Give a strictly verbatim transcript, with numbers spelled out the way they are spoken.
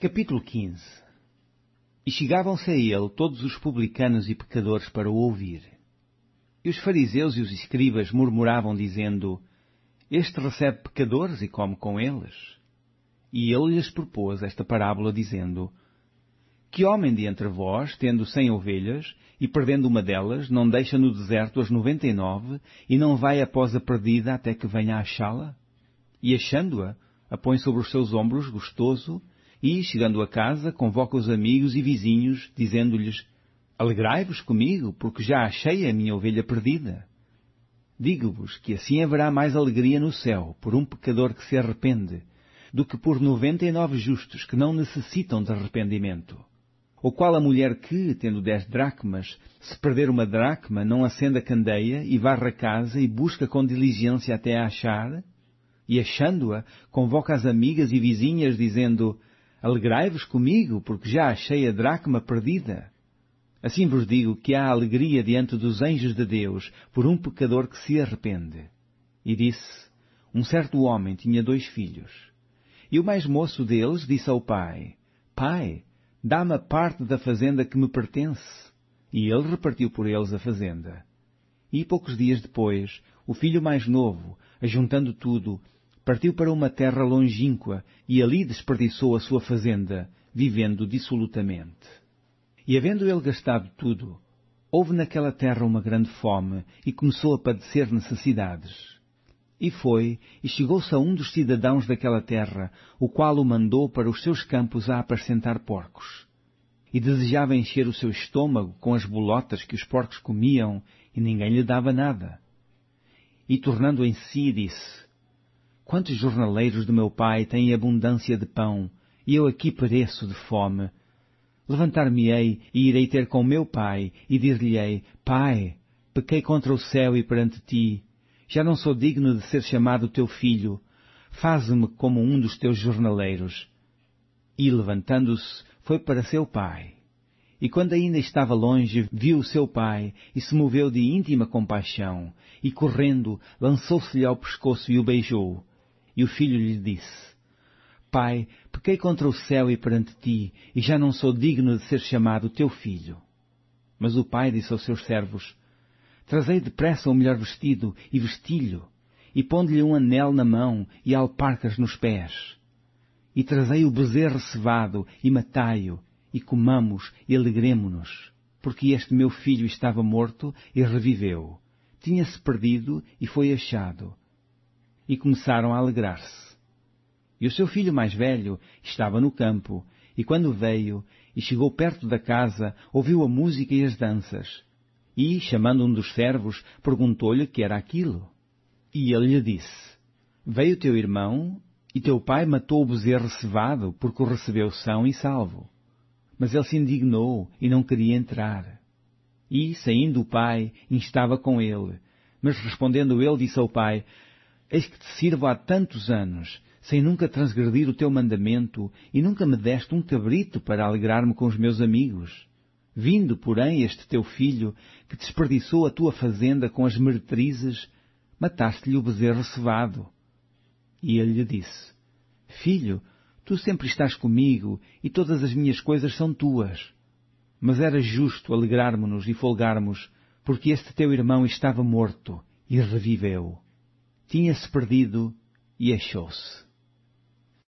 Capítulo quinze. E chegavam-se a ele todos os publicanos e pecadores para o ouvir. E os fariseus e os escribas murmuravam, dizendo: Este recebe pecadores e come com eles. E ele lhes propôs esta parábola, dizendo: Que homem de entre vós, tendo cem ovelhas, e perdendo uma delas, não deixa no deserto as noventa e nove, e não vai após a perdida até que venha a achá-la? E achando-a, a põe sobre os seus ombros, gostoso, e, chegando a casa, convoca os amigos e vizinhos, dizendo-lhes: Alegrai-vos comigo, porque já achei a minha ovelha perdida. Digo-vos que assim haverá mais alegria no céu por um pecador que se arrepende, do que por noventa e nove justos que não necessitam de arrependimento. Ou qual a mulher que, tendo dez dracmas, se perder uma dracma, não acende a candeia e varre a casa e busca com diligência até a achar? E achando-a, convoca as amigas e vizinhas, dizendo: Alegrai-vos comigo, porque já achei a dracma perdida. Assim vos digo que há alegria diante dos anjos de Deus por um pecador que se arrepende. E disse: Um certo homem tinha dois filhos. E o mais moço deles disse ao pai: Pai, dá-me a parte da fazenda que me pertence. E ele repartiu por eles a fazenda. E poucos dias depois, o filho mais novo, ajuntando tudo, partiu para uma terra longínqua e ali desperdiçou a sua fazenda, vivendo dissolutamente. E havendo ele gastado tudo, houve naquela terra uma grande fome e começou a padecer necessidades. E foi, e chegou-se a um dos cidadãos daquela terra, o qual o mandou para os seus campos a apacentar porcos. E desejava encher o seu estômago com as bolotas que os porcos comiam, e ninguém lhe dava nada. E tornando em si, disse: Quantos jornaleiros do meu pai têm abundância de pão, e eu aqui pereço de fome? Levantar-me-ei e irei ter com meu pai, e dir-lhe-ei: Pai, pequei contra o céu e perante ti. Já não sou digno de ser chamado teu filho. Faze-me como um dos teus jornaleiros. E, levantando-se, foi para seu pai. E quando ainda estava longe, viu o seu pai, e se moveu de íntima compaixão, e correndo, lançou-se-lhe ao pescoço e o beijou. E o filho lhe disse: Pai, pequei contra o céu e perante ti, e já não sou digno de ser chamado teu filho. Mas o pai disse aos seus servos: Trazei depressa o melhor vestido, e vesti-lhe, e pondo-lhe um anel na mão, e alparcas nos pés. E trazei o bezerro cevado, e matai-o, e comamos, e alegremo-nos, porque este meu filho estava morto, e reviveu. Tinha-se perdido, e foi achado. E começaram a alegrar-se. E o seu filho mais velho estava no campo, e quando veio, e chegou perto da casa, ouviu a música e as danças. E, chamando um dos servos, perguntou-lhe que era aquilo. E ele lhe disse: Veio teu irmão, e teu pai matou o bezerro cevado, porque o recebeu são e salvo. Mas ele se indignou, e não queria entrar. E, saindo o pai, instava com ele. Mas respondendo ele, disse ao pai: Eis que te sirvo há tantos anos, sem nunca transgredir o teu mandamento, e nunca me deste um cabrito para alegrar-me com os meus amigos. Vindo, porém, este teu filho, que desperdiçou a tua fazenda com as meretrizes, mataste-lhe o bezerro cevado. E ele lhe disse: Filho, tu sempre estás comigo, e todas as minhas coisas são tuas. Mas era justo alegrarmos-nos e folgarmos, porque este teu irmão estava morto, e reviveu. Tinha-se perdido, e achou-se.